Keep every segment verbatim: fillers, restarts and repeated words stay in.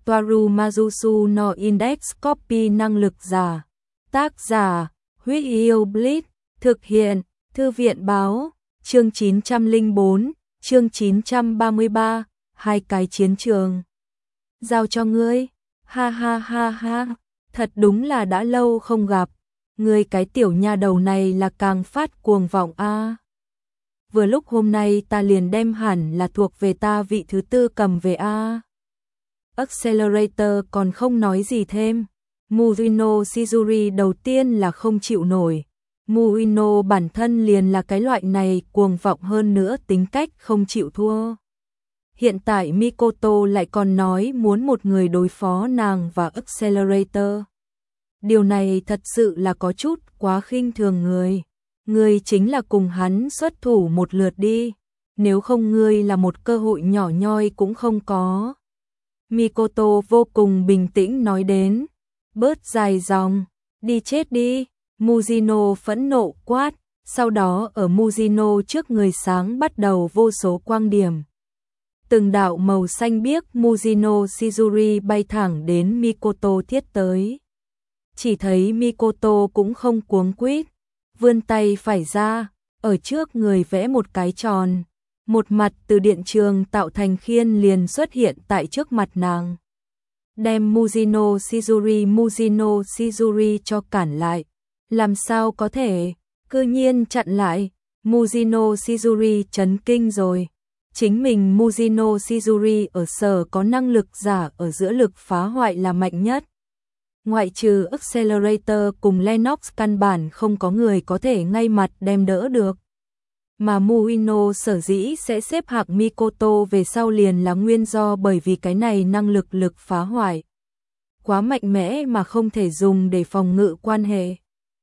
Toaru Majusu no Index Copy năng lực giả. Tác giả, Huyết Yêu Blitz, thực hiện, Thư viện báo, chương chín trăm lẻ bốn, chương chín trăm ba mươi ba, hai cái chiến trường. Giao cho ngươi, ha ha ha ha, thật đúng là đã lâu không gặp, ngươi cái tiểu nha đầu này là càng phát cuồng vọng a. À. Vừa lúc hôm nay ta liền đem hẳn là thuộc về ta vị thứ tư cầm về a. À. Accelerator còn không nói gì thêm. Murino Shizuri đầu tiên là không chịu nổi. Murino bản thân liền là cái loại này cuồng vọng hơn nữa tính cách không chịu thua. Hiện tại Mikoto lại còn nói muốn một người đối phó nàng và Accelerator. Điều này thật sự là có chút quá khinh thường người. Ngươi chính là cùng hắn xuất thủ một lượt đi. Nếu không ngươi là một cơ hội nhỏ nhoi cũng không có. Mikoto vô cùng bình tĩnh nói đến. Bớt dài dòng, đi chết đi. Mujino phẫn nộ quát. Sau đó ở Mujino trước người sáng bắt đầu vô số quang điểm. Từng đạo màu xanh biếc Mujino Shizuri bay thẳng đến Mikoto thiết tới. Chỉ thấy Mikoto cũng không cuống quýt, vươn tay phải ra, ở trước người vẽ một cái tròn. Một mặt từ điện trường tạo thành khiên liền xuất hiện tại trước mặt nàng. Đem Mujino Shizuri Mujino Shizuri cho cản lại. Làm sao có thể, cư nhiên chặn lại. Mujino Shizuri chấn kinh rồi. Chính mình Mujino Shizuri ở sở có năng lực giả ở giữa lực phá hoại là mạnh nhất. Ngoại trừ Accelerator cùng Lennox căn bản không có người có thể ngay mặt đem đỡ được. Mà Mujino sở dĩ sẽ xếp hạng Mikoto về sau liền là nguyên do bởi vì cái này năng lực lực phá hoại. Quá mạnh mẽ mà không thể dùng để phòng ngự quan hệ.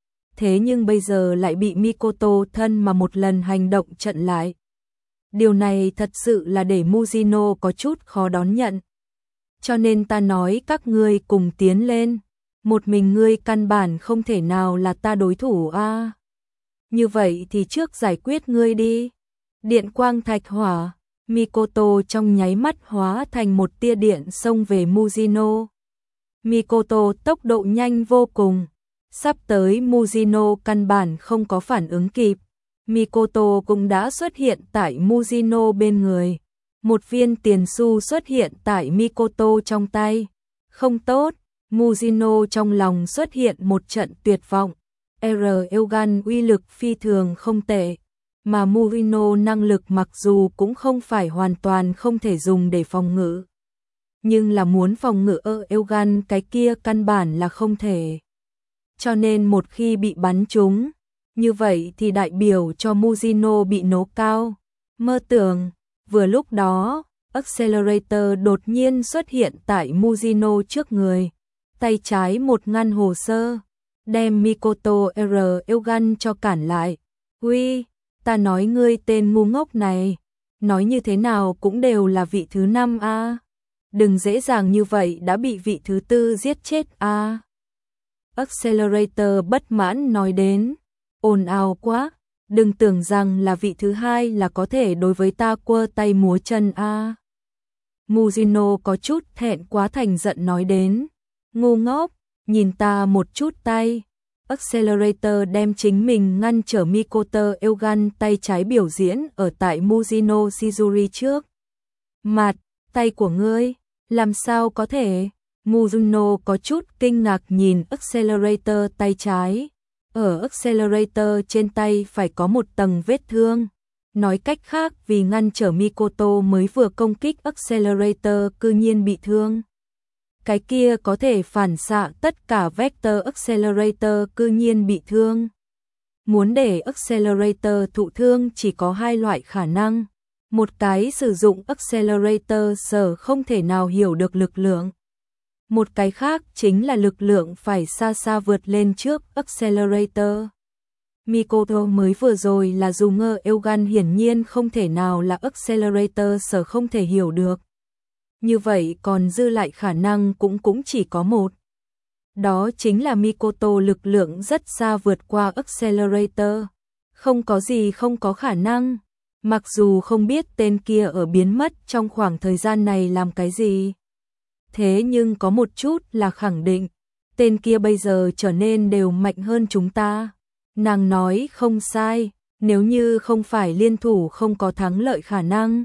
Thế nhưng bây giờ lại bị Mikoto thân mà một lần hành động chặn lại. Điều này thật sự là để Mujino có chút khó đón nhận. Cho nên ta nói các ngươi cùng tiến lên. Một mình ngươi căn bản không thể nào là ta đối thủ a. À. Như vậy thì trước giải quyết ngươi đi. Điện quang thạch hỏa, Mikoto trong nháy mắt hóa thành một tia điện xông về Mujino. Mikoto tốc độ nhanh vô cùng. Sắp tới Mujino căn bản không có phản ứng kịp. Mikoto cũng đã xuất hiện tại Mujino bên người. Một viên tiền xu xuất hiện tại Mikoto trong tay. Không tốt, Mujino trong lòng xuất hiện một trận tuyệt vọng. R. Eugan uy lực phi thường không tệ. Mà Mujino năng lực mặc dù cũng không phải hoàn toàn không thể dùng để phòng ngự. Nhưng là muốn phòng ngự ở Eugan cái kia căn bản là không thể. Cho nên một khi bị bắn trúng, như vậy thì đại biểu cho Mujino bị nổ cao. Mơ tưởng, vừa lúc đó, Accelerator đột nhiên xuất hiện tại Mujino trước người. Tay trái một ngăn hồ sơ, đem Mikoto R. Eugan cho cản lại. Uy, ta nói ngươi tên ngu ngốc này, nói như thế nào cũng đều là vị thứ năm a. À. Đừng dễ dàng như vậy đã bị vị thứ tư giết chết a. À. Accelerator bất mãn nói đến, ồn ào quá, đừng tưởng rằng là vị thứ hai là có thể đối với ta quơ tay múa chân a. À. Mujino có chút thẹn quá thành giận nói đến, ngu ngốc, nhìn ta một chút tay. Accelerator đem chính mình ngăn trở Mikoto Eugan tay trái biểu diễn ở tại Mujino Shizuri trước. Mặt, tay của ngươi, làm sao có thể? Mujino có chút kinh ngạc nhìn Accelerator tay trái. Ở Accelerator trên tay phải có một tầng vết thương. Nói cách khác vì ngăn trở Mikoto mới vừa công kích Accelerator cư nhiên bị thương. Cái kia có thể phản xạ tất cả vector Accelerator cư nhiên bị thương. Muốn để Accelerator thụ thương chỉ có hai loại khả năng. Một cái sử dụng Accelerator sở không thể nào hiểu được lực lượng. Một cái khác chính là lực lượng phải xa xa vượt lên trước Accelerator. Mikoto mới vừa rồi là dùng ngơ Eugan hiển nhiên không thể nào là Accelerator sở không thể hiểu được. Như vậy còn dư lại khả năng cũng cũng chỉ có một. Đó chính là Mikoto lực lượng rất xa vượt qua Accelerator. Không có gì không có khả năng. Mặc dù không biết tên kia ở biến mất trong khoảng thời gian này làm cái gì. thế nhưng có một chút là khẳng định, tên kia bây giờ trở nên đều mạnh hơn chúng ta. Nàng nói không sai, nếu như không phải liên thủ không có thắng lợi khả năng.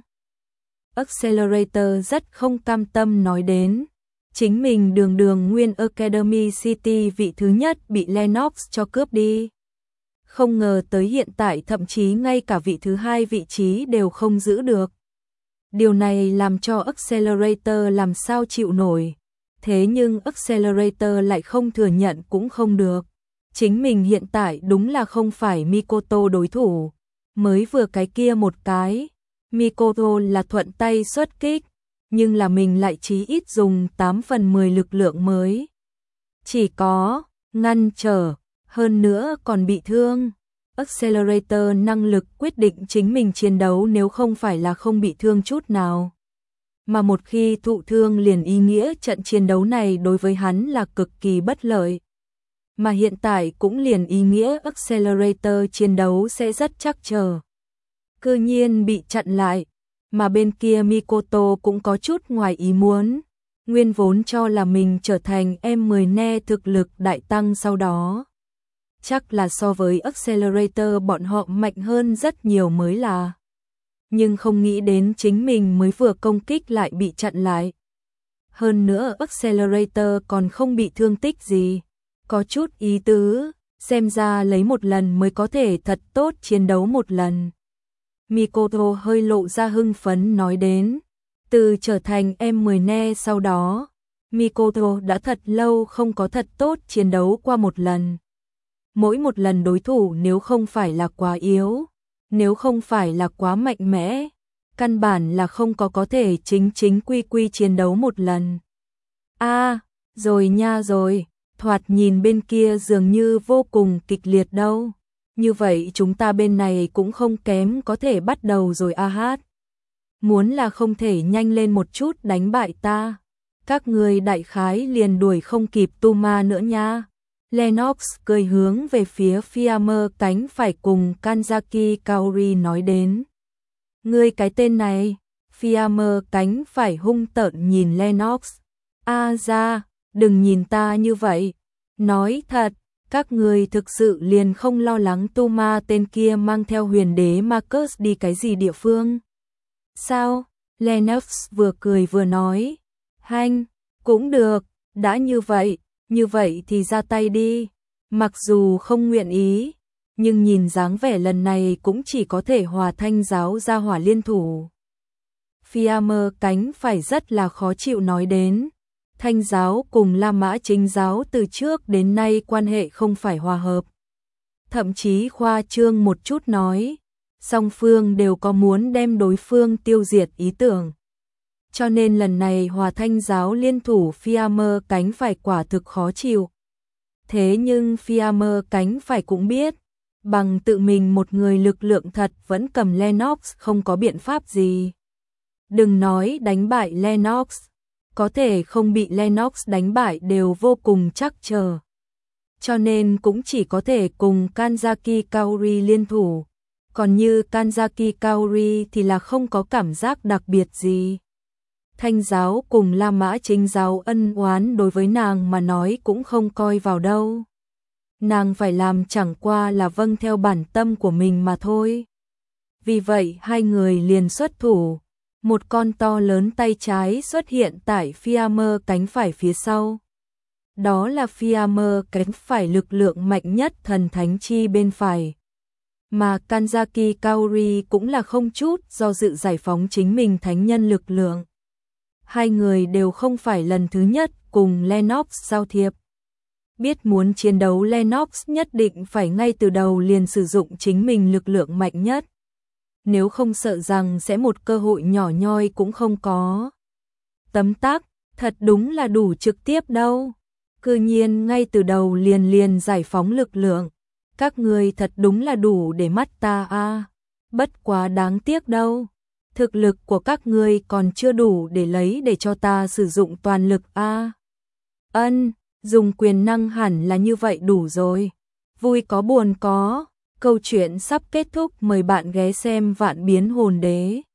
Accelerator rất không cam tâm nói đến, chính mình đường đường nguyên Academy City vị thứ nhất bị Lennox cho cướp đi. Không ngờ tới hiện tại thậm chí ngay cả vị thứ hai vị trí đều không giữ được. Điều này làm cho Accelerator làm sao chịu nổi. Thế nhưng Accelerator lại không thừa nhận cũng không được. Chính mình hiện tại đúng là không phải Mikoto đối thủ. Mới vừa cái kia một cái, Mikoto là thuận tay xuất kích, nhưng là mình lại chí ít dùng tám phần mười lực lượng mới. Chỉ có ngăn trở, hơn nữa còn bị thương. Accelerator năng lực quyết định chính mình chiến đấu nếu không phải là không bị thương chút nào. Mà một khi thụ thương liền ý nghĩa trận chiến đấu này đối với hắn là cực kỳ bất lợi. Mà hiện tại cũng liền ý nghĩa Accelerator chiến đấu sẽ rất chắc chờ. Cư nhiên bị chặn lại, mà bên kia Mikoto cũng có chút ngoài ý muốn. Nguyên vốn cho là mình trở thành em mười ne thực lực đại tăng sau đó. Chắc là so với Accelerator bọn họ mạnh hơn rất nhiều mới là. Nhưng không nghĩ đến chính mình mới vừa công kích lại bị chặn lại. Hơn nữa Accelerator còn không bị thương tích gì. Có chút ý tứ, xem ra lấy một lần mới có thể thật tốt chiến đấu một lần. Mikoto hơi lộ ra hưng phấn nói đến. Từ trở thành em mười ne sau đó, Mikoto đã thật lâu không có thật tốt chiến đấu qua một lần. Mỗi một lần đối thủ nếu không phải là quá yếu, nếu không phải là quá mạnh mẽ, căn bản là không có có thể chính chính quy quy chiến đấu một lần. A, à, rồi nha rồi, thoạt nhìn bên kia dường như vô cùng kịch liệt đâu. Như vậy chúng ta bên này cũng không kém có thể bắt đầu rồi a hát. Muốn là không thể nhanh lên một chút đánh bại ta. Các người đại khái liền đuổi không kịp Tuma nữa nha. Lennox cười hướng về phía Fiammer cánh phải cùng Kanzaki Kaori nói đến. Ngươi cái tên này, Fiammer cánh phải hung tợn nhìn Lennox. A ra, đừng nhìn ta như vậy. Nói thật, các người thực sự liền không lo lắng Tuma tên kia mang theo huyền đế Marcus đi cái gì địa phương. Sao? Lennox vừa cười vừa nói. Hanh, cũng được, đã như vậy. Như vậy thì ra tay đi, mặc dù không nguyện ý, nhưng nhìn dáng vẻ lần này cũng chỉ có thể hòa thanh giáo ra hỏa liên thủ. Fiammer cánh phải rất là khó chịu nói đến, thanh giáo cùng La Mã chính giáo từ trước đến nay quan hệ không phải hòa hợp. Thậm chí khoa trương một chút nói, song phương đều có muốn đem đối phương tiêu diệt ý tưởng. Cho nên lần này hòa thanh giáo liên thủ Fiammer cánh phải quả thực khó chịu. Thế nhưng Fiammer cánh phải cũng biết, bằng tự mình một người lực lượng thật vẫn cầm Lennox không có biện pháp gì. Đừng nói đánh bại Lennox, có thể không bị Lennox đánh bại đều vô cùng chắc chờ. Cho nên cũng chỉ có thể cùng Kanzaki Kaori liên thủ. Còn như Kanzaki Kaori thì là không có cảm giác đặc biệt gì. Thanh giáo cùng La Mã chính giáo ân oán đối với nàng mà nói cũng không coi vào đâu. Nàng phải làm chẳng qua là vâng theo bản tâm của mình mà thôi. Vì vậy hai người liền xuất thủ. Một con to lớn tay trái xuất hiện tại Fiammer cánh phải phía sau. Đó là Fiammer cánh phải lực lượng mạnh nhất thần thánh chi bên phải. Mà Kanzaki Kaori cũng là không chút do dự giải phóng chính mình thánh nhân lực lượng. Hai người đều không phải lần thứ nhất cùng Lennox giao thiệp. Biết muốn chiến đấu Lennox nhất định phải ngay từ đầu liền sử dụng chính mình lực lượng mạnh nhất. Nếu không sợ rằng sẽ một cơ hội nhỏ nhoi cũng không có. Tấm tắc, thật đúng là đủ trực tiếp đâu. Cư nhiên ngay từ đầu liền liền giải phóng lực lượng. Các người thật đúng là đủ để mắt ta a. À. Bất quá đáng tiếc đâu. Thực lực của các ngươi còn chưa đủ để lấy để cho ta sử dụng toàn lực a. À. Ân, dùng quyền năng hẳn là như vậy đủ rồi. Vui có buồn có. Câu chuyện sắp kết thúc, mời bạn ghé xem Vạn Biến Hồn Đế.